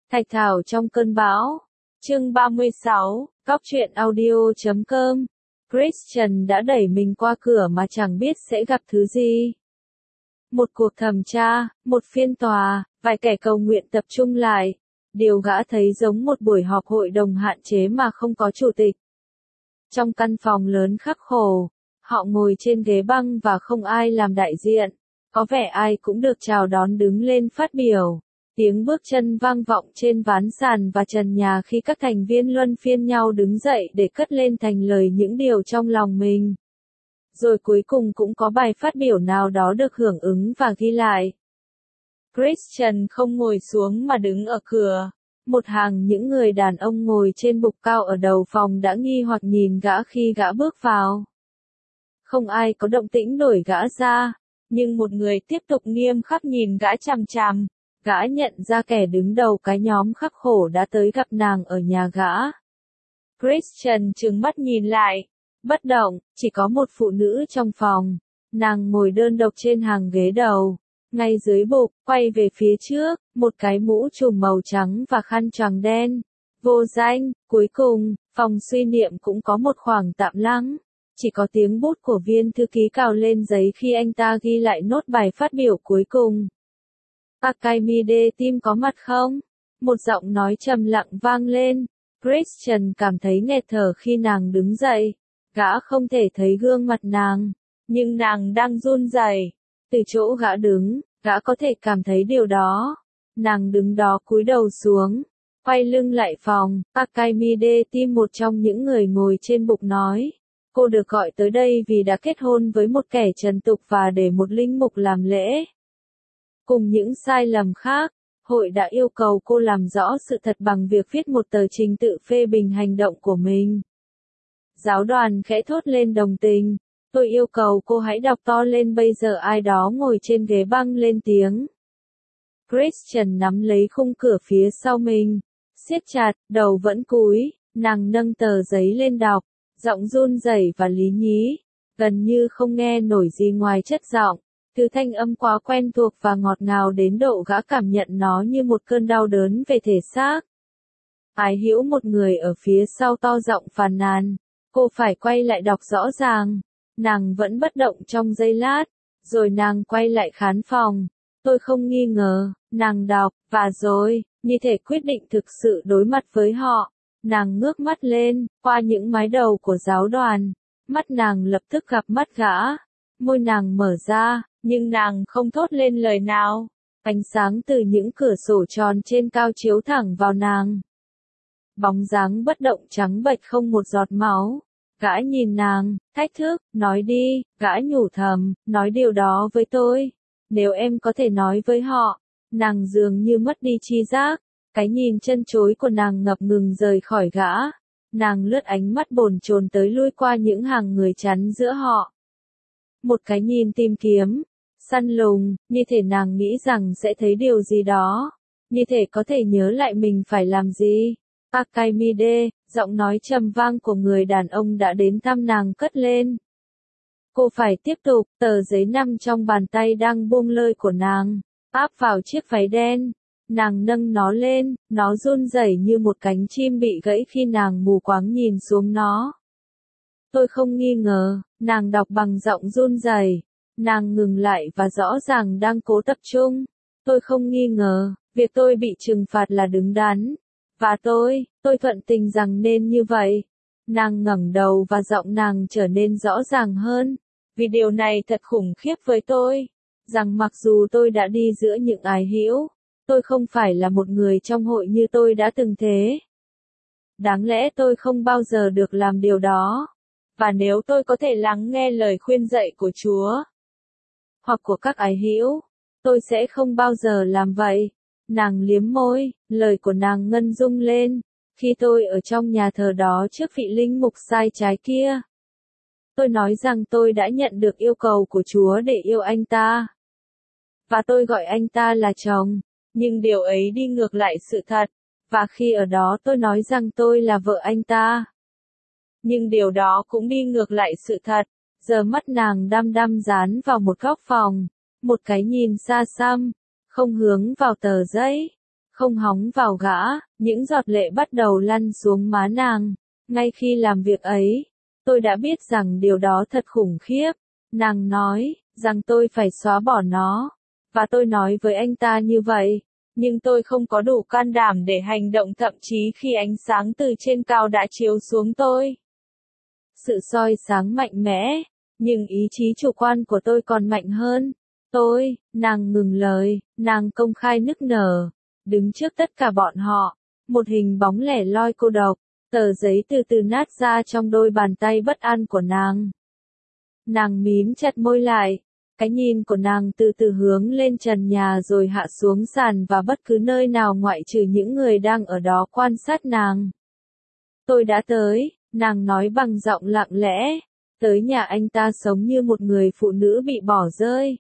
Thạch Thảo trong cơn bão. Chương 36, Cóc truyện audio.com. Christian đã đẩy mình qua cửa mà chẳng biết sẽ gặp thứ gì. Một cuộc thẩm tra, một phiên tòa, vài kẻ cầu nguyện tập trung lại. Điều gã thấy giống một buổi họp hội đồng hạn chế mà không có chủ tịch. Trong căn phòng lớn khắc khổ, họ ngồi trên ghế băng và không ai làm đại diện. Có vẻ ai cũng được chào đón đứng lên phát biểu. Tiếng bước chân vang vọng trên ván sàn và trần nhà khi các thành viên luân phiên nhau đứng dậy để cất lên thành lời những điều trong lòng mình. Rồi cuối cùng cũng có bài phát biểu nào đó được hưởng ứng và ghi lại. Christian không ngồi xuống mà đứng ở cửa. Một hàng những người đàn ông ngồi trên bục cao ở đầu phòng đã nghi hoặc nhìn gã khi gã bước vào. Không ai có động tĩnh đuổi gã ra, nhưng một người tiếp tục nghiêm khắc nhìn gã chằm chằm. Gã nhận ra kẻ đứng đầu cái nhóm khắc khổ đã tới gặp nàng ở nhà gã. Christian trừng mắt nhìn lại, bất động, chỉ có một phụ nữ trong phòng. Nàng ngồi đơn độc trên hàng ghế đầu, ngay dưới bục, quay về phía trước, một cái mũ trùm màu trắng và khăn choàng đen. Vô danh. Cuối cùng, phòng suy niệm cũng có một khoảng tạm lắng. Chỉ có tiếng bút của viên thư ký cào lên giấy khi anh ta ghi lại nốt bài phát biểu cuối cùng. Akimide Tim có mặt không? Một giọng nói trầm lặng vang lên. Christian cảm thấy nghẹt thở khi nàng đứng dậy. Gã không thể thấy gương mặt nàng, nhưng nàng đang run rẩy. Từ chỗ gã đứng, gã có thể cảm thấy điều đó. Nàng đứng đó cúi đầu xuống, quay lưng lại phòng. Akimide Tim, một trong những người ngồi trên bục nói. Cô được gọi tới đây vì đã kết hôn với một kẻ trần tục và để một linh mục làm lễ. Cùng những sai lầm khác, hội đã yêu cầu cô làm rõ sự thật bằng việc viết một tờ trình tự phê bình hành động của mình. Giáo đoàn khẽ thốt lên đồng tình. Tôi yêu cầu cô hãy đọc to lên. Bây giờ ai đó ngồi trên ghế băng lên tiếng. Christian nắm lấy khung cửa phía sau mình, siết chặt, đầu vẫn cúi, nàng nâng tờ giấy lên đọc, giọng run rẩy và lý nhí, gần như không nghe nổi gì ngoài chất giọng. Thứ thanh âm quá quen thuộc và ngọt ngào đến độ gã cảm nhận nó như một cơn đau đớn về thể xác. Ái hữu, một người ở phía sau to giọng phàn nàn. Cô phải quay lại đọc rõ ràng. Nàng vẫn bất động trong giây lát, rồi nàng quay lại khán phòng. Tôi không nghi ngờ, nàng đọc, và rồi, như thể quyết định thực sự đối mặt với họ. Nàng ngước mắt lên, qua những mái đầu của giáo đoàn. Mắt nàng lập tức gặp mắt gã. Môi nàng mở ra, nhưng nàng không thốt lên lời nào. Ánh sáng từ những cửa sổ tròn trên cao chiếu thẳng vào nàng. Bóng dáng bất động trắng bệch không một giọt máu. Gã nhìn nàng, thách thức, nói đi. Gã nhủ thầm, nói điều đó với tôi. Nếu em có thể nói với họ. Nàng dường như mất đi tri giác. Cái nhìn chân chối của nàng ngập ngừng rời khỏi gã. Nàng lướt ánh mắt bồn chồn tới lui qua những hàng người chắn giữa họ. Một cái nhìn tìm kiếm, săn lùng, như thể nàng nghĩ rằng sẽ thấy điều gì đó. Như thể có thể nhớ lại mình phải làm gì. Akimide, giọng nói trầm vang của người đàn ông đã đến thăm nàng cất lên. Cô phải tiếp tục. Tờ giấy nằm trong bàn tay đang buông lơi của nàng, áp vào chiếc váy đen. Nàng nâng nó lên, nó run rẩy như một cánh chim bị gãy khi nàng mù quáng nhìn xuống nó. Tôi không nghi ngờ, nàng đọc bằng giọng run rẩy. Nàng ngừng lại và rõ ràng đang cố tập trung. Tôi không nghi ngờ, việc tôi bị trừng phạt là đứng đắn. Và tôi thuận tình rằng nên như vậy. Nàng ngẩng đầu và giọng nàng trở nên rõ ràng hơn. Vì điều này thật khủng khiếp với tôi. Rằng mặc dù tôi đã đi giữa những ái hữu, tôi không phải là một người trong hội như tôi đã từng thế. Đáng lẽ tôi không bao giờ được làm điều đó. Và nếu tôi có thể lắng nghe lời khuyên dạy của Chúa, hoặc của các ái hữu, tôi sẽ không bao giờ làm vậy. Nàng liếm môi, lời của nàng ngân rung lên. Khi tôi ở trong nhà thờ đó trước vị linh mục sai trái kia, tôi nói rằng tôi đã nhận được yêu cầu của Chúa để yêu anh ta. Và tôi gọi anh ta là chồng. Nhưng điều ấy đi ngược lại sự thật. Và khi ở đó tôi nói rằng tôi là vợ anh ta. Nhưng điều đó cũng đi ngược lại sự thật. Giờ mắt nàng đăm đăm dán vào một góc phòng. Một cái nhìn xa xăm. Không hướng vào tờ giấy. không hóng vào gã, những giọt lệ bắt đầu lăn xuống má nàng. Ngay khi làm việc ấy, tôi đã biết rằng điều đó thật khủng khiếp. Nàng nói, rằng tôi phải xóa bỏ nó. Và tôi nói với anh ta như vậy. Nhưng tôi không có đủ can đảm để hành động thậm chí khi ánh sáng từ trên cao đã chiếu xuống tôi. Sự soi sáng mạnh mẽ, nhưng ý chí chủ quan của tôi còn mạnh hơn. Nàng ngừng lời, nàng công khai nức nở, đứng trước tất cả bọn họ, một hình bóng lẻ loi cô độc, tờ giấy từ từ nát ra trong đôi bàn tay bất an của nàng. Nàng mím chặt môi lại, cái nhìn của nàng từ từ hướng lên trần nhà rồi hạ xuống sàn và bất cứ nơi nào ngoại trừ những người đang ở đó quan sát nàng. Tôi đã tới, nàng nói bằng giọng lặng lẽ, tới nhà anh ta sống như một người phụ nữ bị bỏ rơi.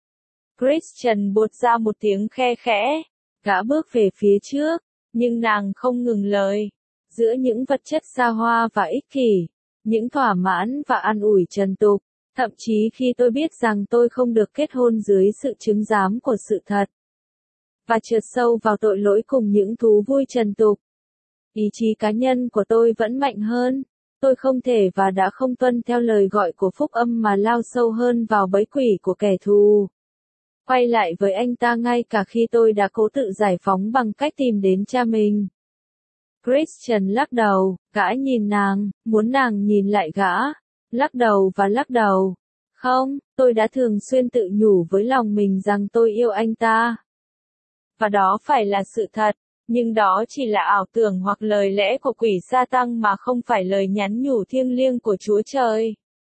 Christian buột ra một tiếng khe khẽ, gã bước về phía trước, nhưng nàng không ngừng lời. Giữa những vật chất xa hoa và ích kỷ, những thỏa mãn và an ủi trần tục, thậm chí khi tôi biết rằng tôi không được kết hôn dưới sự chứng giám của sự thật, và trượt sâu vào tội lỗi cùng những thú vui trần tục, ý chí cá nhân của tôi vẫn mạnh hơn. Tôi không thể và đã không tuân theo lời gọi của phúc âm mà lao sâu hơn vào bẫy quỷ của kẻ thù. Quay lại với anh ta ngay cả khi tôi đã cố tự giải phóng bằng cách tìm đến cha mình. Christian lắc đầu, gã nhìn nàng, muốn nàng nhìn lại gã, lắc đầu và lắc đầu. Không, tôi đã thường xuyên tự nhủ với lòng mình rằng tôi yêu anh ta. Và đó phải là sự thật, nhưng đó chỉ là ảo tưởng hoặc lời lẽ của quỷ sa tăng mà không phải lời nhắn nhủ thiêng liêng của Chúa Trời.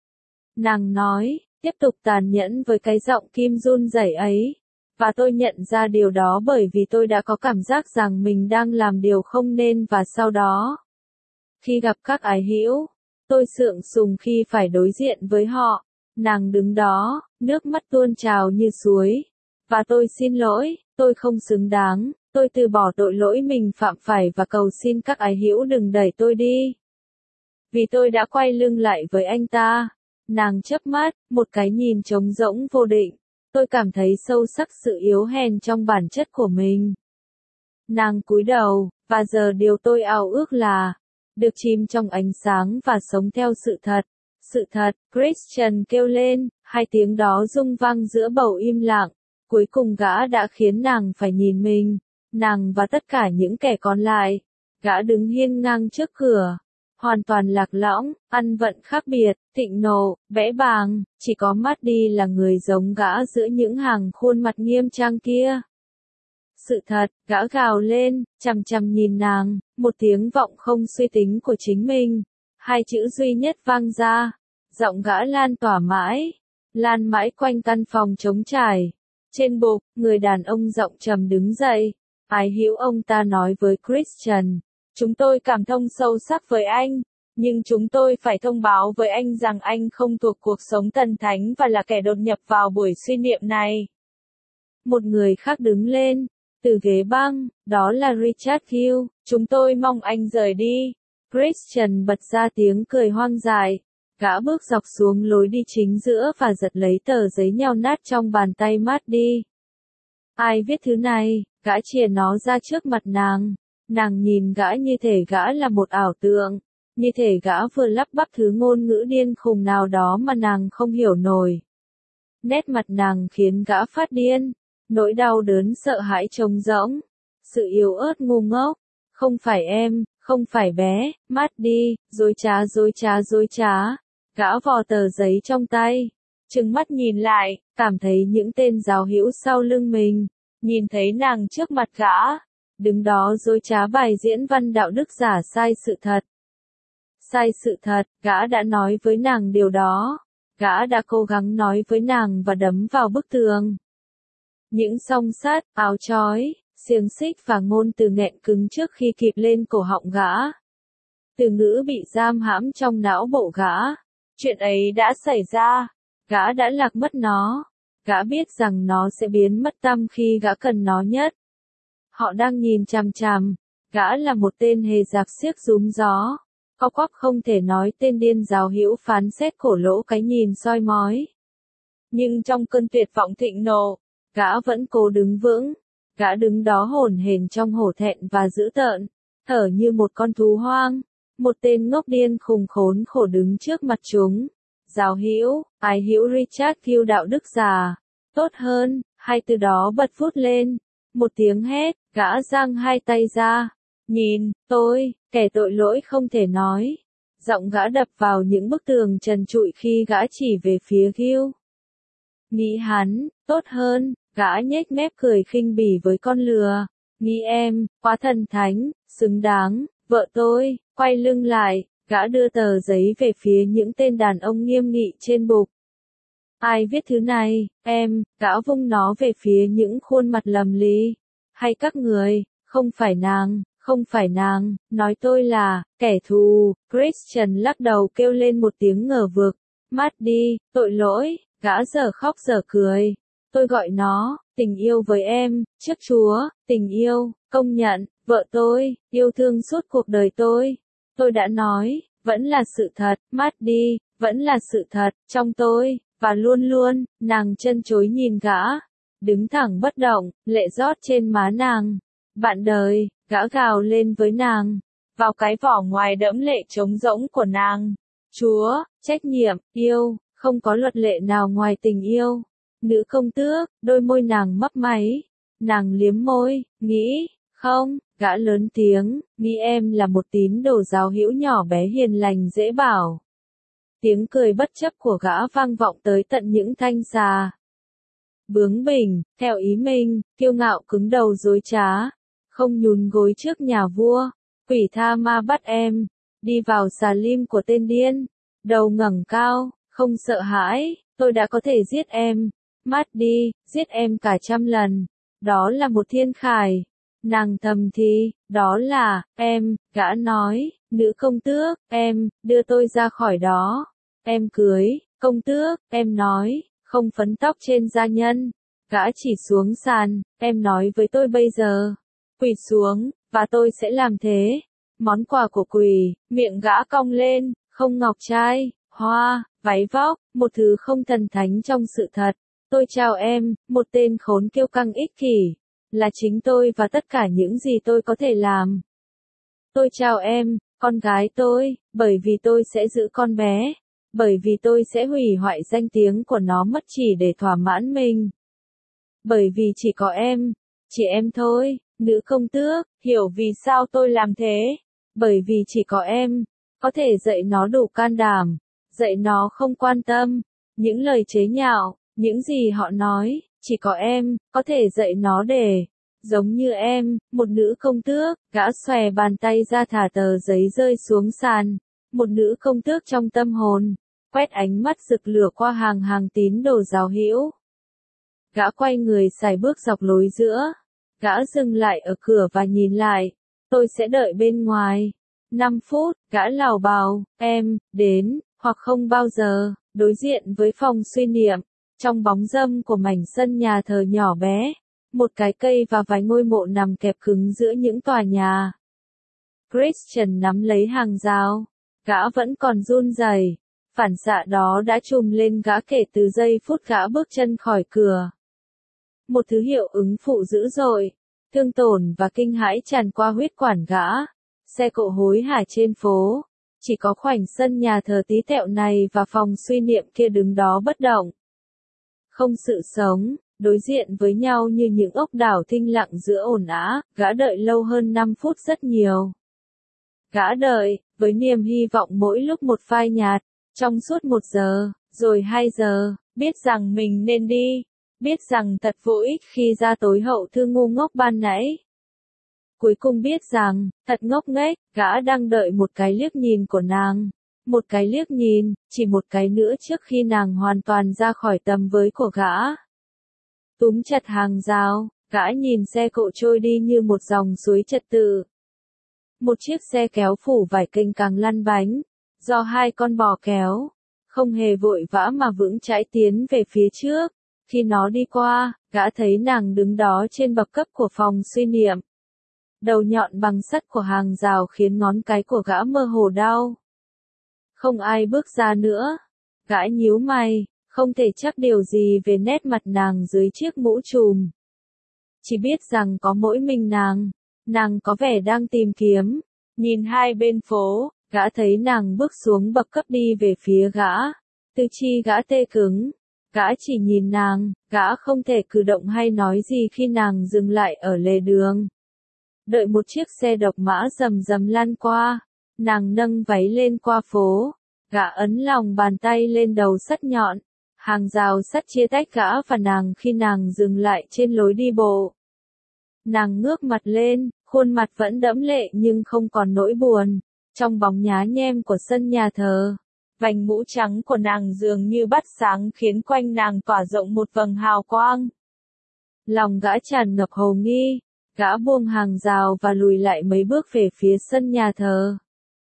Nàng nói, tiếp tục tàn nhẫn với cái giọng kim run rẩy ấy. Và tôi nhận ra điều đó bởi vì tôi đã có cảm giác rằng mình đang làm điều không nên và sau đó, khi gặp các ái hữu, tôi sượng sùng khi phải đối diện với họ. Nàng đứng đó, nước mắt tuôn trào như suối. Và tôi xin lỗi, tôi không xứng đáng, tôi từ bỏ tội lỗi mình phạm phải và cầu xin các ái hữu đừng đẩy tôi đi. Vì tôi đã quay lưng lại với anh ta. Nàng chớp mắt, một cái nhìn trống rỗng vô định. Tôi cảm thấy sâu sắc sự yếu hèn trong bản chất của mình. Nàng cúi đầu, và giờ điều tôi ao ước là được chìm trong ánh sáng và sống theo sự thật. Sự thật, Christian kêu lên, hai tiếng đó rung vang giữa bầu im lặng. Cuối cùng gã đã khiến nàng phải nhìn mình, nàng và tất cả những kẻ còn lại. Gã đứng hiên ngang trước cửa, hoàn toàn lạc lõng, ăn vận khác biệt, thịnh nộ, bẽ bàng, chỉ có Maddie là người giống gã giữa những hàng khuôn mặt nghiêm trang kia. Sự thật, gã gào lên, chằm chằm nhìn nàng, một tiếng vọng không suy tính của chính mình. Hai chữ duy nhất vang ra, giọng gã lan mãi quanh căn phòng trống trải. Trên bục, người đàn ông giọng trầm đứng dậy. Ái hữu, ông ta nói với Christian, chúng tôi cảm thông sâu sắc với anh, nhưng chúng tôi phải thông báo với anh rằng anh không thuộc cuộc sống thần thánh và là kẻ đột nhập vào buổi suy niệm này. Một người khác đứng lên, từ ghế băng, đó là Richard Hill, chúng tôi mong anh rời đi. Christian bật ra tiếng cười hoang dại. Gã bước dọc xuống lối đi chính giữa và giật lấy tờ giấy nheo nát trong bàn tay Maddie. Ai viết thứ này? Gã chìa nó ra trước mặt nàng. Nàng nhìn gã như thể gã là một ảo tượng. Như thể gã vừa lắp bắp thứ ngôn ngữ điên khùng nào đó mà nàng không hiểu nổi. Nét mặt nàng khiến gã phát điên. Nỗi đau đớn sợ hãi trống rỗng. Sự yếu ớt ngu ngốc. Không phải em, không phải bé, Maddie, dối trá. Gã vò tờ giấy trong tay, trừng mắt nhìn lại, cảm thấy những tên giáo hữu sau lưng mình, nhìn thấy nàng trước mặt gã, đứng đó dối trá bài diễn văn đạo đức giả sai sự thật. Sai sự thật, gã đã nói với nàng điều đó, gã đã cố gắng nói với nàng và đấm vào bức tường. Những song sắt, áo trói, xiềng xích và ngôn từ nghẹn cứng trước khi kịp lên cổ họng gã. Từ ngữ bị giam hãm trong não bộ gã. Chuyện ấy đã xảy ra, gã đã lạc mất nó, gã biết rằng nó sẽ biến mất tăm khi gã cần nó nhất. Họ đang nhìn chằm chằm, gã là một tên hề dạp xiếc rúm gió, co quắp không thể nói tên điên giáo hữu phán xét cổ lỗ cái nhìn soi mói. Nhưng trong cơn tuyệt vọng thịnh nộ, gã vẫn cố đứng vững, Gã đứng đó hổn hển trong hổ thẹn và dữ tợn, thở như một con thú hoang. Một tên ngốc điên khùng khốn khổ đứng trước mặt chúng. Giáo hữu, ái hữu Richard Gill đạo đức giả. Tốt hơn, hai từ đó bật phút lên. Một tiếng hét, gã giang hai tay ra. Nhìn, tôi, kẻ tội lỗi không thể nói. Giọng gã đập vào những bức tường trần trụi khi gã chỉ về phía Gill. Nghĩ hắn, tốt hơn, gã nhếch mép cười khinh bỉ với con lừa. Nghĩ em, quá thần thánh, xứng đáng, vợ tôi, quay lưng lại, gã đưa tờ giấy về phía những tên đàn ông nghiêm nghị trên bục. Ai viết thứ này, em, gã vung nó về phía những khuôn mặt lầm lì. Hay các người, không phải nàng, nói tôi là, kẻ thù. Christian lắc đầu kêu lên một tiếng ngờ vực. Mát đi, tội lỗi, gã giờ khóc giờ cười. Tôi gọi nó, tình yêu với em, trước Chúa, tình yêu, công nhận, vợ tôi, yêu thương suốt cuộc đời tôi. Tôi đã nói, vẫn là sự thật, mát đi, vẫn là sự thật, trong tôi, và luôn luôn, nàng chân chối nhìn gã. Đứng thẳng bất động, lệ rót trên má nàng. Bạn đời, gã gào lên với nàng. Vào cái vỏ ngoài đẫm lệ trống rỗng của nàng. Chúa, trách nhiệm, yêu, không có luật lệ nào ngoài tình yêu. Nữ công tước, đôi môi nàng mấp máy. Nàng liếm môi, nghĩ, không, gã lớn tiếng, nghĩ em là một tín đồ giáo hữu nhỏ bé hiền lành dễ bảo. Tiếng cười bất chấp của gã vang vọng tới tận những thanh xà. Bướng bỉnh, theo ý mình, kiêu ngạo cứng đầu dối trá. Không nhún gối trước nhà vua. Quỷ tha ma bắt em. Đi vào xà lim của tên điên. Đầu ngẩng cao, không sợ hãi, tôi đã có thể giết em. Mát đi, giết em cả 100 lần. Đó là một thiên khải. Nàng thầm thì, đó là, em, gã nói, nữ công tước, em, đưa tôi ra khỏi đó. Em cưới, công tước, em nói, không phấn tóc trên gia nhân. Gã chỉ xuống sàn, em nói với tôi bây giờ. Quỳ xuống, và tôi sẽ làm thế. Món quà của quỷ, miệng gã cong lên, không ngọc trai, hoa, váy vóc, một thứ không thần thánh trong sự thật. Tôi chào em, một tên khốn kiêu căng ích kỷ. Là chính tôi và tất cả những gì tôi có thể làm. Tôi chào em, con gái tôi, bởi vì tôi sẽ giữ con bé. Bởi vì tôi sẽ hủy hoại danh tiếng của nó mất chỉ để thỏa mãn mình. Bởi vì chỉ có em, chỉ em thôi, nữ công tước, hiểu vì sao tôi làm thế. Bởi vì chỉ có em, có thể dạy nó đủ can đảm, dạy nó không quan tâm, những lời chế nhạo, những gì họ nói, chỉ có em, có thể dạy nó để, giống như em, một nữ công tước, gã xòe bàn tay ra thả tờ giấy rơi xuống sàn, một nữ công tước trong tâm hồn, quét ánh mắt rực lửa qua hàng hàng tín đồ giáo hữu. Gã quay người sải bước dọc lối giữa, gã dừng lại ở cửa và nhìn lại, tôi sẽ đợi bên ngoài. 5 phút, gã lảo bào, em, đến, hoặc không bao giờ, đối diện với phòng suy niệm, trong bóng râm của mảnh sân nhà thờ nhỏ bé, một cái cây và vài ngôi mộ nằm kẹp cứng giữa những tòa nhà. Christian nắm lấy hàng rào, gã vẫn còn run rẩy, phản xạ đó đã trùm lên gã kể từ giây phút gã bước chân khỏi cửa. Một thứ hiệu ứng phụ dữ dội, thương tổn và kinh hãi tràn qua huyết quản gã. Xe cộ hối hả trên phố, chỉ có khoảnh sân nhà thờ tí tẹo này và phòng suy niệm kia đứng đó bất động. Không sự sống, đối diện với nhau như những ốc đảo thinh lặng giữa ồn ào, gã đợi lâu hơn 5 phút rất nhiều. Gã đợi, với niềm hy vọng mỗi lúc một phai nhạt, trong suốt 1 giờ, rồi 2 giờ, biết rằng mình nên đi, biết rằng thật vô ích khi ra tối hậu thư ngu ngốc ban nãy. Cuối cùng biết rằng, thật ngốc nghếch, gã đang đợi một cái liếc nhìn của nàng. Một cái liếc nhìn, chỉ một cái nữa trước khi nàng hoàn toàn ra khỏi tầm với của gã. Túm chặt hàng rào, gã nhìn xe cộ trôi đi như một dòng suối trật tự. Một chiếc xe kéo phủ vải kênh càng lăn bánh, do 2 con bò kéo, không hề vội vã mà vững chãi tiến về phía trước. Khi nó đi qua, gã thấy nàng đứng đó trên bậc cấp của phòng suy niệm. Đầu nhọn bằng sắt của hàng rào khiến ngón cái của gã mơ hồ đau. Không ai bước ra nữa. Gã nhíu mày, không thể chắc điều gì về nét mặt nàng dưới chiếc mũ trùm. chỉ biết rằng có mỗi mình nàng có vẻ đang tìm kiếm, nhìn hai bên phố, gã thấy nàng bước xuống bậc cấp đi về phía gã, tứ chi gã tê cứng, gã chỉ nhìn nàng, gã không thể cử động hay nói gì khi nàng dừng lại ở lề đường. Đợi một chiếc xe độc mã rầm rầm lăn qua, nàng nâng váy lên qua phố, gã ấn lòng bàn tay lên đầu sắt nhọn, hàng rào sắt chia tách gã và nàng khi nàng dừng lại trên lối đi bộ. Nàng ngước mặt lên, khuôn mặt vẫn đẫm lệ nhưng không còn nỗi buồn, trong bóng nhá nhem của sân nhà thờ. Vành mũ trắng của nàng dường như bắt sáng khiến quanh nàng tỏa rộng một vầng hào quang. Lòng gã tràn ngập hồ nghi, gã buông hàng rào và lùi lại mấy bước về phía sân nhà thờ.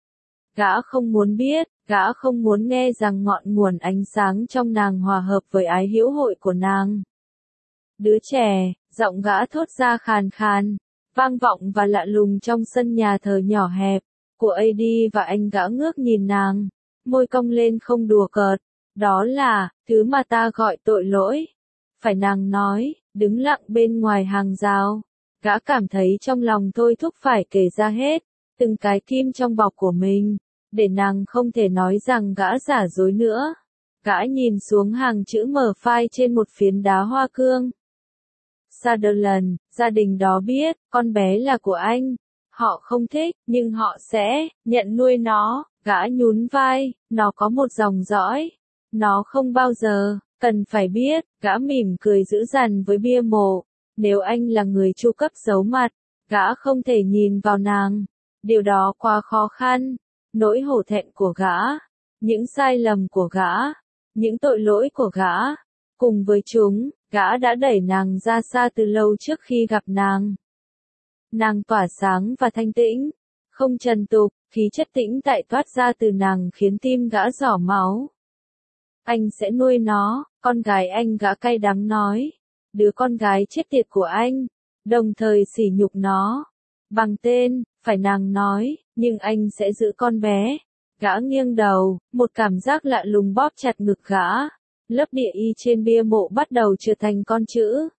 Gã không muốn biết, gã không muốn nghe rằng ngọn nguồn ánh sáng trong nàng hòa hợp với ái hữu hội của nàng. Đứa trẻ, giọng gã thốt ra khàn khàn, vang vọng và lạ lùng trong sân nhà thờ nhỏ hẹp, của AD và anh gã ngước nhìn nàng, môi cong lên không đùa cợt, đó là, thứ mà ta gọi tội lỗi. Phải nàng nói, đứng lặng bên ngoài hàng rào, gã cảm thấy trong lòng thôi thúc phải kể ra hết, từng cái kim trong bọc của mình, để nàng không thể nói rằng gã giả dối nữa. Gã nhìn xuống hàng chữ mở phai trên một phiến đá hoa cương. Sutherland, gia đình đó biết, con bé là của anh. Họ không thích, nhưng họ sẽ nhận nuôi nó. Gã nhún vai, nó có một dòng dõi. Nó không bao giờ cần phải biết. Gã mỉm cười dữ dằn với bia mộ. Nếu anh là người chu cấp giấu mặt, gã không thể nhìn vào nàng. Điều đó quá khó khăn. Nỗi hổ thẹn của gã, những sai lầm của gã, những tội lỗi của gã, cùng với chúng, gã đã đẩy nàng ra xa từ lâu trước khi gặp nàng. Nàng tỏa sáng và thanh tĩnh, không trần tục, khí chất tĩnh tại toát ra từ nàng khiến tim gã rỏ máu. Anh sẽ nuôi nó, con gái anh, gã cay đắng nói. Đứa con gái chết tiệt của anh, đồng thời sỉ nhục nó. Bằng tên, phải nàng nói, nhưng anh sẽ giữ con bé. Gã nghiêng đầu, một cảm giác lạ lùng bóp chặt ngực gã. Lớp địa y trên bia mộ bắt đầu trở thành con chữ.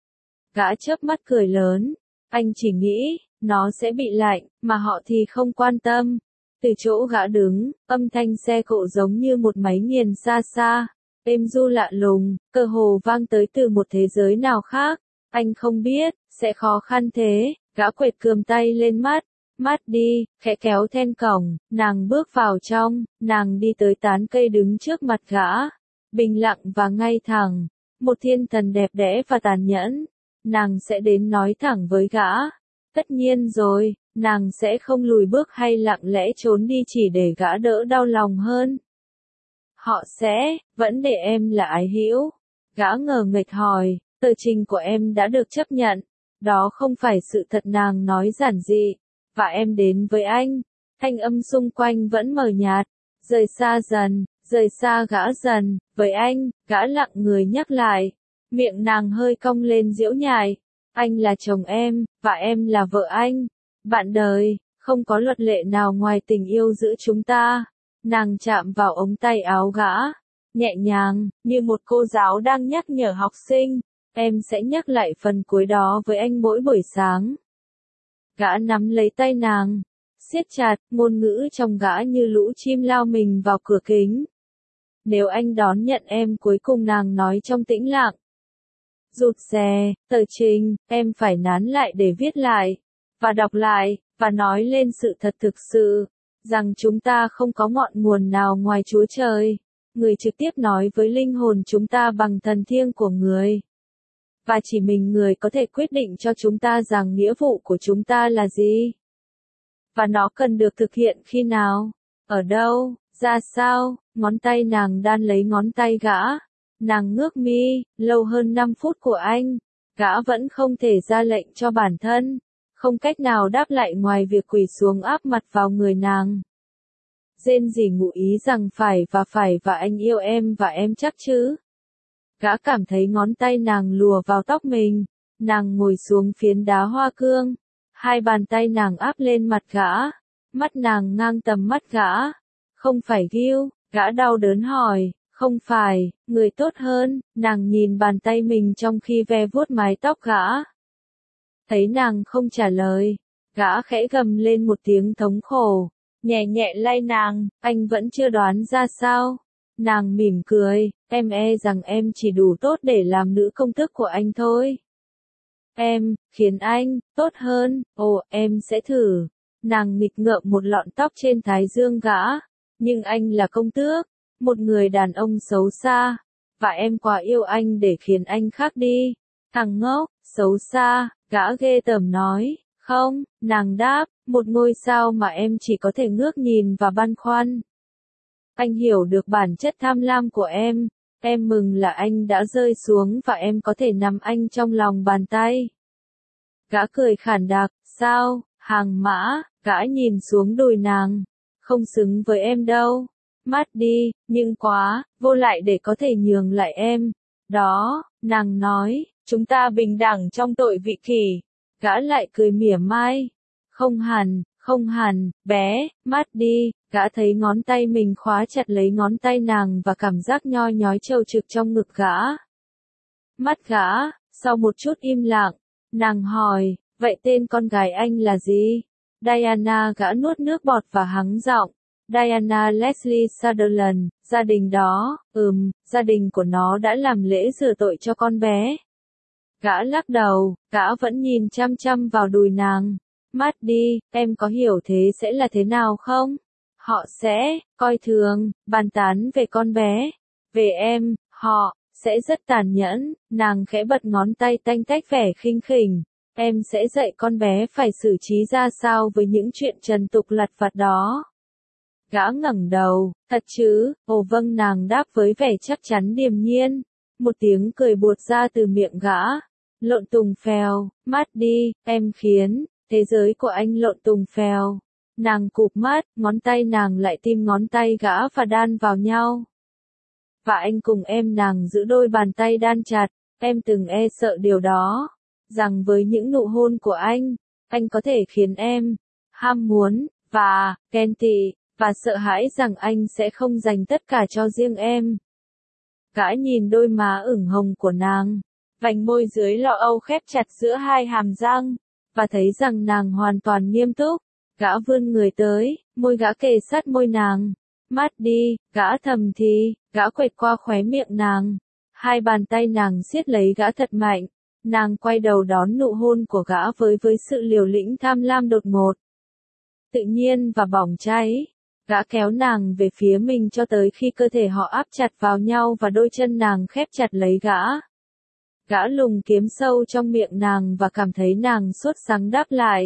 Gã chớp mắt cười lớn. Anh chỉ nghĩ, nó sẽ bị lạnh, mà họ thì không quan tâm. Từ chỗ gã đứng, âm thanh xe cộ giống như một máy nghiền xa xa. Êm ru lạ lùng, cơ hồ vang tới từ một thế giới nào khác. Anh không biết, sẽ khó khăn thế. Gã quệt cườm tay lên mắt. Mắt đi, khẽ kéo then cổng, nàng bước vào trong, nàng đi tới tán cây đứng trước mặt gã. Bình lặng và ngay thẳng, một thiên thần đẹp đẽ và tàn nhẫn. Nàng sẽ đến nói thẳng với gã. Tất nhiên rồi, nàng sẽ không lùi bước hay lặng lẽ trốn đi chỉ để gã đỡ đau lòng hơn. Họ sẽ, vẫn để em là ái hữu. Gã ngờ nghệch hỏi, tờ trình của em đã được chấp nhận. Đó không phải sự thật, nàng nói giản dị. Và em đến với anh. Thanh âm xung quanh vẫn mờ nhạt. Rời xa dần, rời xa gã dần. Với anh, gã lặng người nhắc lại. Miệng nàng hơi cong lên giễu nhại. Anh là chồng em, và em là vợ anh. Bạn đời, không có luật lệ nào ngoài tình yêu giữa chúng ta. Nàng chạm vào ống tay áo gã. Nhẹ nhàng, như một cô giáo đang nhắc nhở học sinh. Em sẽ nhắc lại phần cuối đó với anh mỗi buổi sáng. Gã nắm lấy tay nàng, siết chặt, ngôn ngữ trong gã như lũ chim lao mình vào cửa kính. Nếu anh đón nhận em, cuối cùng nàng nói trong tĩnh lặng. Rụt rè, tờ trình, em phải nán lại để viết lại, và đọc lại, và nói lên sự thật thực sự, rằng chúng ta không có ngọn nguồn nào ngoài Chúa Trời. Người trực tiếp nói với linh hồn chúng ta bằng thần thiêng của người. Và chỉ mình người có thể quyết định cho chúng ta rằng nghĩa vụ của chúng ta là gì. Và nó cần được thực hiện khi nào, ở đâu, ra sao. Ngón tay nàng đan lấy ngón tay gã. Nàng ngước mi, lâu hơn 5 phút của anh. Gã vẫn không thể ra lệnh cho bản thân. Không cách nào đáp lại ngoài việc quỳ xuống áp mặt vào người nàng. Rên rỉ ngụ ý rằng phải và anh yêu em và em chắc chứ. Gã cảm thấy ngón tay nàng lùa vào tóc mình. Nàng ngồi xuống phiến đá hoa cương. Hai bàn tay nàng áp lên mặt gã. Mắt nàng ngang tầm mắt gã. Không phải Gil, gã đau đớn hỏi. Không phải, người tốt hơn. Nàng nhìn bàn tay mình trong khi ve vuốt mái tóc gã. Thấy nàng không trả lời, gã khẽ gầm lên một tiếng thống khổ, nhẹ nhẹ lay nàng, anh vẫn chưa đoán ra sao? Nàng mỉm cười, em e rằng em chỉ đủ tốt để làm nữ công tước của anh thôi. Em, khiến anh, tốt hơn, ồ, em sẽ thử. Nàng nghịch ngợm một lọn tóc trên thái dương gã, nhưng anh là công tước, một người đàn ông xấu xa, và em quá yêu anh để khiến anh khác đi. Thằng ngốc, xấu xa, gã ghê tởm nói, không, nàng đáp, một ngôi sao mà em chỉ có thể ngước nhìn và băn khoăn. Anh hiểu được bản chất tham lam của em mừng là anh đã rơi xuống và em có thể nắm anh trong lòng bàn tay. Gã cười khản đặc, sao, hàng mã, gã nhìn xuống đùi nàng, không xứng với em đâu. Mát đi, nhưng quá, vô lại để có thể nhường lại em. Đó, nàng nói, chúng ta bình đẳng trong tội vị kỷ. Gã lại cười mỉa mai. Không hẳn, bé, mát đi, gã thấy ngón tay mình khóa chặt lấy ngón tay nàng và cảm giác nhoi nhói trầu trực trong ngực gã. Mắt gã, sau một chút im lặng, nàng hỏi, vậy tên con gái anh là gì? Diana, gã nuốt nước bọt và hắng giọng. Diana Leslie Sutherland, gia đình đó, gia đình của nó đã làm lễ rửa tội cho con bé. Gã lắc đầu, gã vẫn nhìn chăm chăm vào đùi nàng. Mát đi, em có hiểu thế sẽ là thế nào không? Họ sẽ, coi thường, bàn tán về con bé. Về em, họ, sẽ rất tàn nhẫn, nàng khẽ bật ngón tay tanh tách vẻ khinh khỉnh. Em sẽ dạy con bé phải xử trí ra sao với những chuyện trần tục lặt vặt đó. Gã ngẩng đầu, thật chứ, ồ vâng nàng đáp với vẻ chắc chắn điềm nhiên. Một tiếng cười buột ra từ miệng gã. Lộn tùng phèo, mát đi, em khiến thế giới của anh lộn tùng phèo. Nàng cụp mắt, ngón tay nàng lại tìm ngón tay gã và đan vào nhau. Và anh cùng em nàng giữ đôi bàn tay đan chặt, em từng e sợ điều đó. Rằng với những nụ hôn của anh có thể khiến em ham muốn, và ghen tị, và sợ hãi rằng anh sẽ không dành tất cả cho riêng em. Gã nhìn đôi má ửng hồng của nàng, vành môi dưới lo âu khép chặt giữa hai hàm răng, và thấy rằng nàng hoàn toàn nghiêm túc. Gã vươn người tới, môi gã kề sát môi nàng. Mát đi, gã thầm thì, gã quệt qua khóe miệng nàng. Hai bàn tay nàng siết lấy gã thật mạnh. Nàng quay đầu đón nụ hôn của gã với sự liều lĩnh tham lam đột ngột. Tự nhiên và bỏng cháy. Gã kéo nàng về phía mình cho tới khi cơ thể họ áp chặt vào nhau và đôi chân nàng khép chặt lấy gã. Gã lùng kiếm sâu trong miệng nàng và cảm thấy nàng sốt sắng đáp lại.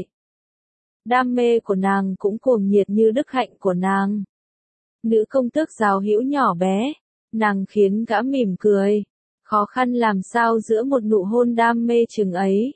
Đam mê của nàng cũng cuồng nhiệt như đức hạnh của nàng. Nữ công tước giáo hữu nhỏ bé, nàng khiến gã mỉm cười. Khó khăn làm sao giữa một nụ hôn đam mê chừng ấy.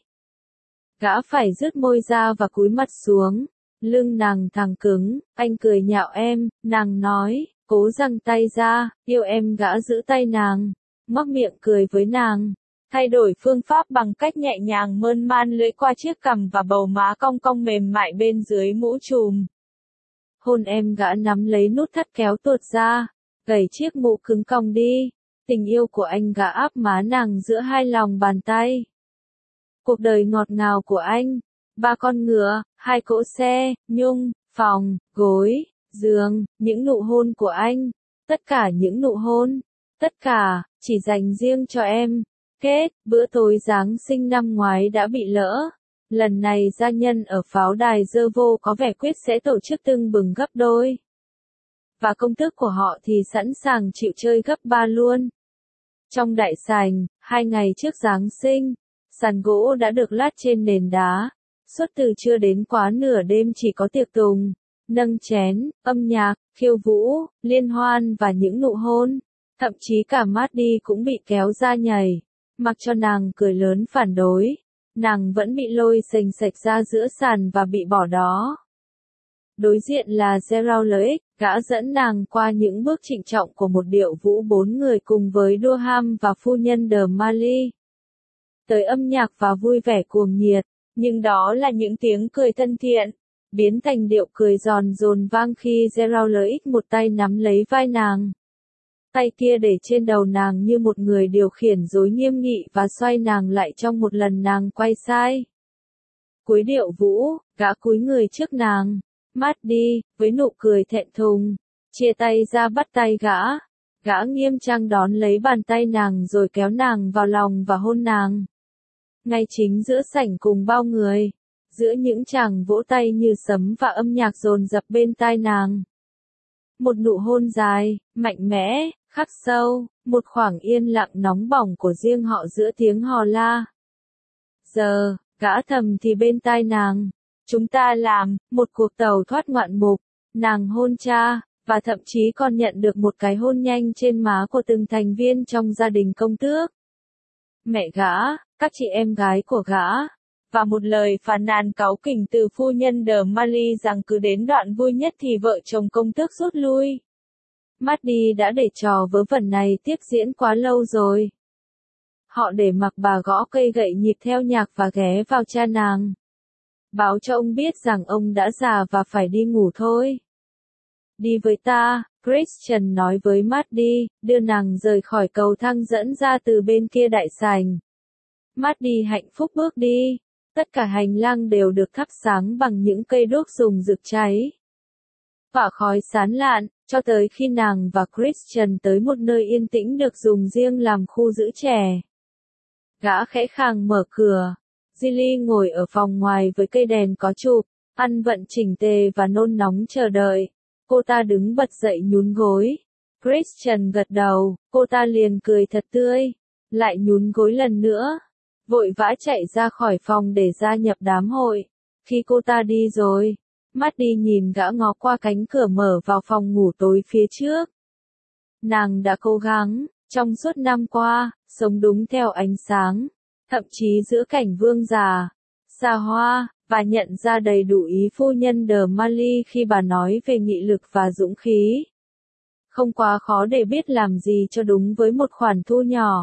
Gã phải rứt môi ra và cúi mặt xuống. Lưng nàng thẳng cứng, anh cười nhạo em, nàng nói, cố giằng tay ra, yêu em. Gã giữ tay nàng, ngoác miệng cười với nàng. Thay đổi phương pháp bằng cách nhẹ nhàng mơn man lưỡi qua chiếc cằm và bầu má cong cong mềm mại bên dưới mũ trùm. Hôn em. Gã nắm lấy nút thắt kéo tuột ra, gẩy chiếc mũ cứng cong đi. Tình yêu của anh. Gã áp má nàng giữa hai lòng bàn tay. Cuộc đời ngọt ngào của anh. 3 con ngựa, 2 cỗ xe, nhung, phòng, gối, giường, những nụ hôn của anh. Tất cả những nụ hôn. Tất cả, chỉ dành riêng cho em. Kết, bữa tối Giáng sinh năm ngoái đã bị lỡ. Lần này gia nhân ở pháo đài dơ vô có vẻ quyết sẽ tổ chức tưng bừng gấp đôi. Và công tước của họ thì sẵn sàng chịu chơi gấp 3 luôn. Trong đại sảnh, 2 ngày trước Giáng sinh, sàn gỗ đã được lát trên nền đá. Suốt từ trưa đến quá nửa đêm chỉ có tiệc tùng, nâng chén, âm nhạc, khiêu vũ, liên hoan và những nụ hôn. Thậm chí cả Maddie cũng bị kéo ra nhảy. Mặc cho nàng cười lớn phản đối, nàng vẫn bị lôi xềnh xệch ra giữa sàn và bị bỏ đó. Đối diện là Gerald Leix, gã dẫn nàng qua những bước trịnh trọng của một điệu vũ 4 người cùng với Durham và phu nhân de Marly. Tới âm nhạc và vui vẻ cuồng nhiệt, nhưng đó là những tiếng cười thân thiện, biến thành điệu cười giòn dồn vang khi Gerald Leix một tay nắm lấy vai nàng. Tay kia để trên đầu nàng như một người điều khiển dối nghiêm nghị và xoay nàng lại trong một lần nàng quay sai. Cúi điệu vũ, gã cúi người trước nàng. Maddie, với nụ cười thẹn thùng, chia tay ra bắt tay gã. Gã nghiêm trang đón lấy bàn tay nàng rồi kéo nàng vào lòng và hôn nàng. Ngay chính giữa sảnh cùng bao người, giữa những chàng vỗ tay như sấm và âm nhạc dồn dập bên tai nàng. Một nụ hôn dài, mạnh mẽ, khắc sâu, một khoảng yên lặng nóng bỏng của riêng họ giữa tiếng hò la. Giờ, gã thầm thì bên tai nàng, chúng ta làm một cuộc tàu thoát ngoạn mục. Nàng hôn cha, và thậm chí còn nhận được một cái hôn nhanh trên má của từng thành viên trong gia đình công tước. Mẹ gã, các chị em gái của gã, và một lời phàn nàn cáu kỉnh từ phu nhân de Marly rằng cứ đến đoạn vui nhất thì vợ chồng công tước rút lui. Maddie đã để trò vớ vẩn này tiếp diễn quá lâu rồi. Họ để mặc bà gõ cây gậy nhịp theo nhạc và ghé vào cha nàng. Báo cho ông biết rằng ông đã già và phải đi ngủ thôi. Đi với ta, Christian nói với Maddie, đưa nàng rời khỏi cầu thang dẫn ra từ bên kia đại sảnh. Maddie hạnh phúc bước đi. Tất cả hành lang đều được thắp sáng bằng những cây đuốc dùng rực cháy. Tỏa khói sán lạn, cho tới khi nàng và Christian tới một nơi yên tĩnh được dùng riêng làm khu giữ trẻ. Gã khẽ khàng mở cửa. Gilly ngồi ở phòng ngoài với cây đèn có chụp, ăn vận chỉnh tề và nôn nóng chờ đợi. Cô ta đứng bật dậy nhún gối. Christian gật đầu, cô ta liền cười thật tươi. Lại nhún gối lần nữa. Vội vã chạy ra khỏi phòng để gia nhập đám hội. Khi cô ta đi rồi, Maddie nhìn gã ngó qua cánh cửa mở vào phòng ngủ tối phía trước. Nàng đã cố gắng, trong suốt năm qua, sống đúng theo ánh sáng, thậm chí giữa cảnh vương già, xa hoa, và nhận ra đầy đủ ý phu nhân de Marly khi bà nói về nghị lực và dũng khí. Không quá khó để biết làm gì cho đúng với một khoản thu nhỏ.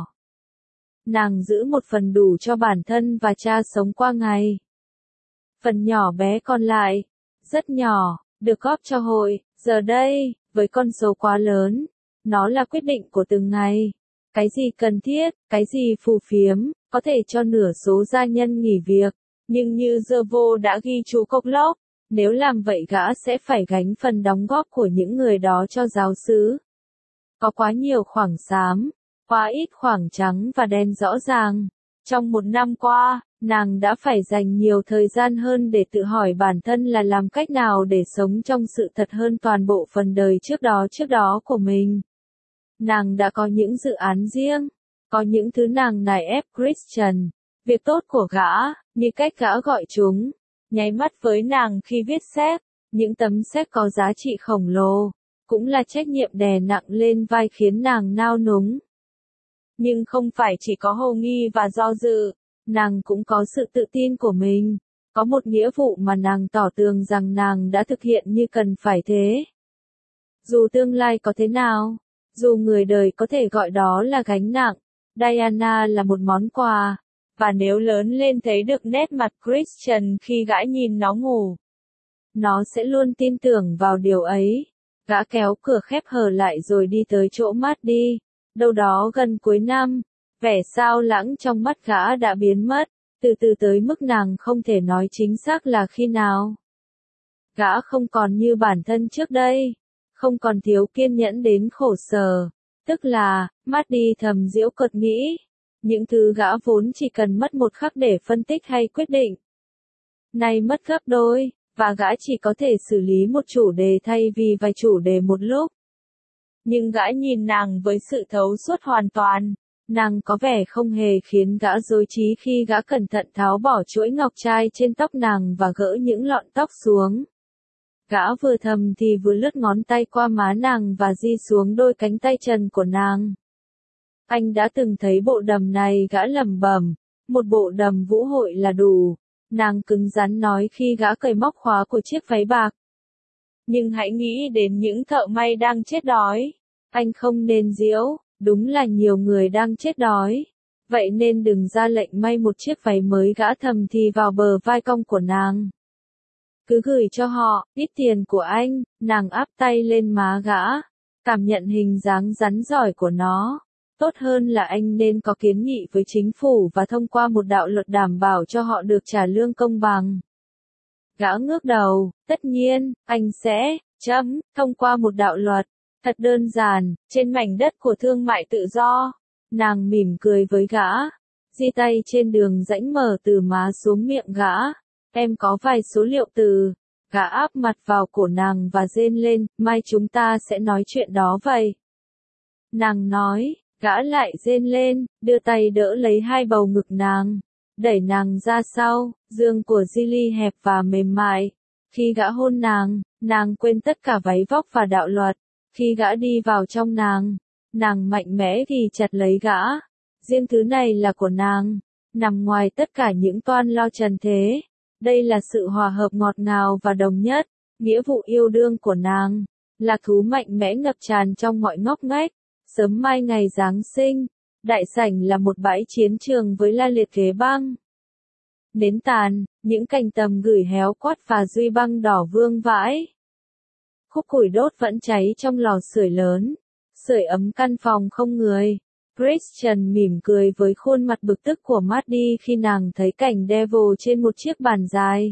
Nàng giữ một phần đủ cho bản thân và cha sống qua ngày. Phần nhỏ bé còn lại, rất nhỏ, được góp cho hội. Giờ đây, với con số quá lớn, nó là quyết định của từng ngày. Cái gì cần thiết, cái gì phù phiếm, có thể cho nửa số gia nhân nghỉ việc. Nhưng như Gervo đã ghi chú Cocklock, nếu làm vậy gã sẽ phải gánh phần đóng góp của những người đó cho giáo xứ. Có quá nhiều khoảng xám, quá ít khoảng trắng và đen rõ ràng. Trong một năm qua, nàng đã phải dành nhiều thời gian hơn để tự hỏi bản thân là làm cách nào để sống trong sự thật hơn toàn bộ phần đời trước đó của mình. Nàng đã có những dự án riêng, có những thứ nàng nài ép Christian, việc tốt của gã, như cách gã gọi chúng, nháy mắt với nàng khi viết séc, những tấm séc có giá trị khổng lồ, cũng là trách nhiệm đè nặng lên vai khiến nàng nao núng. Nhưng không phải chỉ có hồ nghi và do dự, nàng cũng có sự tự tin của mình, có một nghĩa vụ mà nàng tỏ tường rằng nàng đã thực hiện như cần phải thế. Dù tương lai có thế nào, dù người đời có thể gọi đó là gánh nặng, Diana là một món quà, và nếu lớn lên thấy được nét mặt Christian khi gã nhìn nó ngủ, nó sẽ luôn tin tưởng vào điều ấy. Gã kéo cửa khép hờ lại rồi đi tới chỗ Maddie, đâu đó gần cuối năm, vẻ xao lãng trong mắt gã đã biến mất, từ từ tới mức nàng không thể nói chính xác là khi nào. Gã không còn như bản thân trước đây, không còn thiếu kiên nhẫn đến khổ sở, tức là, Maddie thầm giễu cợt nghĩ, những thứ gã vốn chỉ cần mất một khắc để phân tích hay quyết định, nay mất gấp đôi, và gã chỉ có thể xử lý một chủ đề thay vì vài chủ đề một lúc. Nhưng gã nhìn nàng với sự thấu suốt hoàn toàn, nàng có vẻ không hề khiến gã rối trí khi gã cẩn thận tháo bỏ chuỗi ngọc trai trên tóc nàng và gỡ những lọn tóc xuống. Gã vừa thầm thì vừa lướt ngón tay qua má nàng và di xuống đôi cánh tay trần của nàng. Anh đã từng thấy bộ đầm này, gã lẩm bẩm, một bộ đầm vũ hội là đủ. Nàng cứng rắn nói khi gã cởi móc khóa của chiếc váy bạc. Nhưng hãy nghĩ đến những thợ may đang chết đói. Anh không nên giễu, đúng là nhiều người đang chết đói. Vậy nên đừng ra lệnh may một chiếc váy mới, gã thầm thì vào bờ vai cong của nàng. Cứ gửi cho họ, ít tiền của anh, nàng áp tay lên má gã, cảm nhận hình dáng rắn giỏi của nó. Tốt hơn là anh nên có kiến nghị với chính phủ và thông qua một đạo luật đảm bảo cho họ được trả lương công bằng. Gã ngước đầu, tất nhiên, anh sẽ, thông qua một đạo luật. Thật đơn giản, trên mảnh đất của thương mại tự do. Nàng mỉm cười với gã. Di tay trên đường rãnh mở từ má xuống miệng gã. Em có vài số liệu từ. Gã áp mặt vào cổ nàng và rên lên, mai chúng ta sẽ nói chuyện đó vậy. Nàng nói, gã lại rên lên, đưa tay đỡ lấy hai bầu ngực nàng. Đẩy nàng ra sau, giường của Gilly hẹp và mềm mại. Khi gã hôn nàng quên tất cả váy vóc và đạo luật. Khi gã đi vào trong nàng mạnh mẽ thì chặt lấy gã. Riêng thứ này là của nàng, nằm ngoài tất cả những toan lo trần thế. Đây là sự hòa hợp ngọt ngào và đồng nhất, nghĩa vụ yêu đương của nàng. Lạc thú mạnh mẽ ngập tràn trong mọi ngóc ngách. Sớm mai ngày Giáng sinh, đại sảnh là một bãi chiến trường với la liệt ghế băng. Nến tàn, những cành tầm gửi héo quắt và duy băng đỏ vương vãi. Khúc củi đốt vẫn cháy trong lò sưởi lớn, sưởi ấm căn phòng không người. Christian mỉm cười với khuôn mặt bực tức của Maddie khi nàng thấy cảnh Devil trên một chiếc bàn dài.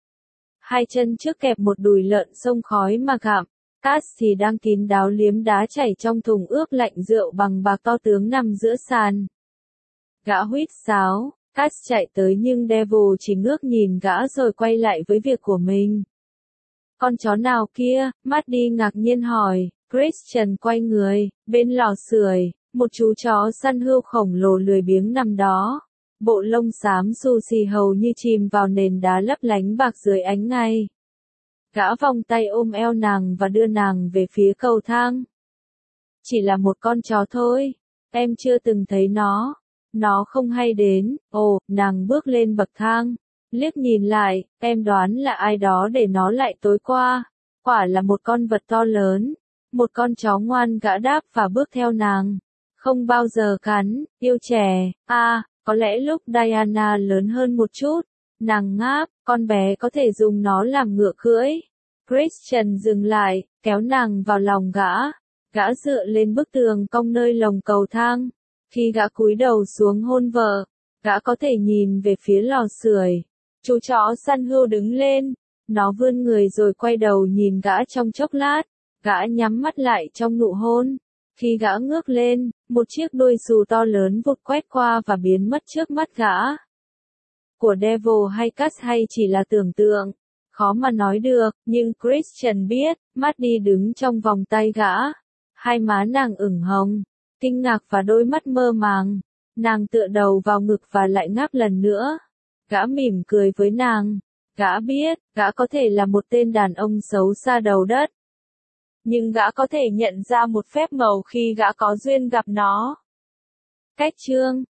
Hai chân trước kẹp một đùi lợn xông khói mà gặm. Cass thì đang kín đáo liếm đá chảy trong thùng ướp lạnh rượu bằng bạc to tướng nằm giữa sàn. Gã huýt sáo, Cass chạy tới nhưng Devil chỉ ngước nhìn gã rồi quay lại với việc của mình. Con chó nào kia? Maddie ngạc nhiên hỏi. Christian quay người, bên lò sưởi, một chú chó săn hươu khổng lồ lười biếng nằm đó. Bộ lông xám xù xì hầu như chìm vào nền đá lấp lánh bạc dưới ánh ngày. Gã vòng tay ôm eo nàng và đưa nàng về phía cầu thang. Chỉ là một con chó thôi, em chưa từng thấy nó không hay đến. Ồ, nàng bước lên bậc thang, liếc nhìn lại, em đoán là ai đó để nó lại tối qua. Quả là một con vật to lớn, một con chó ngoan, gã đáp và bước theo nàng. Không bao giờ cắn, yêu trẻ, có lẽ lúc Diana lớn hơn một chút. Nàng ngáp, con bé có thể dùng nó làm ngựa cưỡi. Christian dừng lại, kéo nàng vào lòng gã. Gã dựa lên bức tường cong nơi lồng cầu thang. Khi gã cúi đầu xuống hôn vợ, gã có thể nhìn về phía lò sưởi. Chú chó săn hươu đứng lên. Nó vươn người rồi quay đầu nhìn gã trong chốc lát. Gã nhắm mắt lại trong nụ hôn. Khi gã ngước lên, một chiếc đuôi xù to lớn vụt quét qua và biến mất trước mắt gã. Của Devil hay Cass hay chỉ là tưởng tượng, khó mà nói được, nhưng Christian biết, Maddie đứng trong vòng tay gã. Hai má nàng ửng hồng, kinh ngạc và đôi mắt mơ màng. Nàng tựa đầu vào ngực và lại ngáp lần nữa. Gã mỉm cười với nàng. Gã biết, gã có thể là một tên đàn ông xấu xa đầu đất. Nhưng gã có thể nhận ra một phép màu khi gã có duyên gặp nó. Cách chương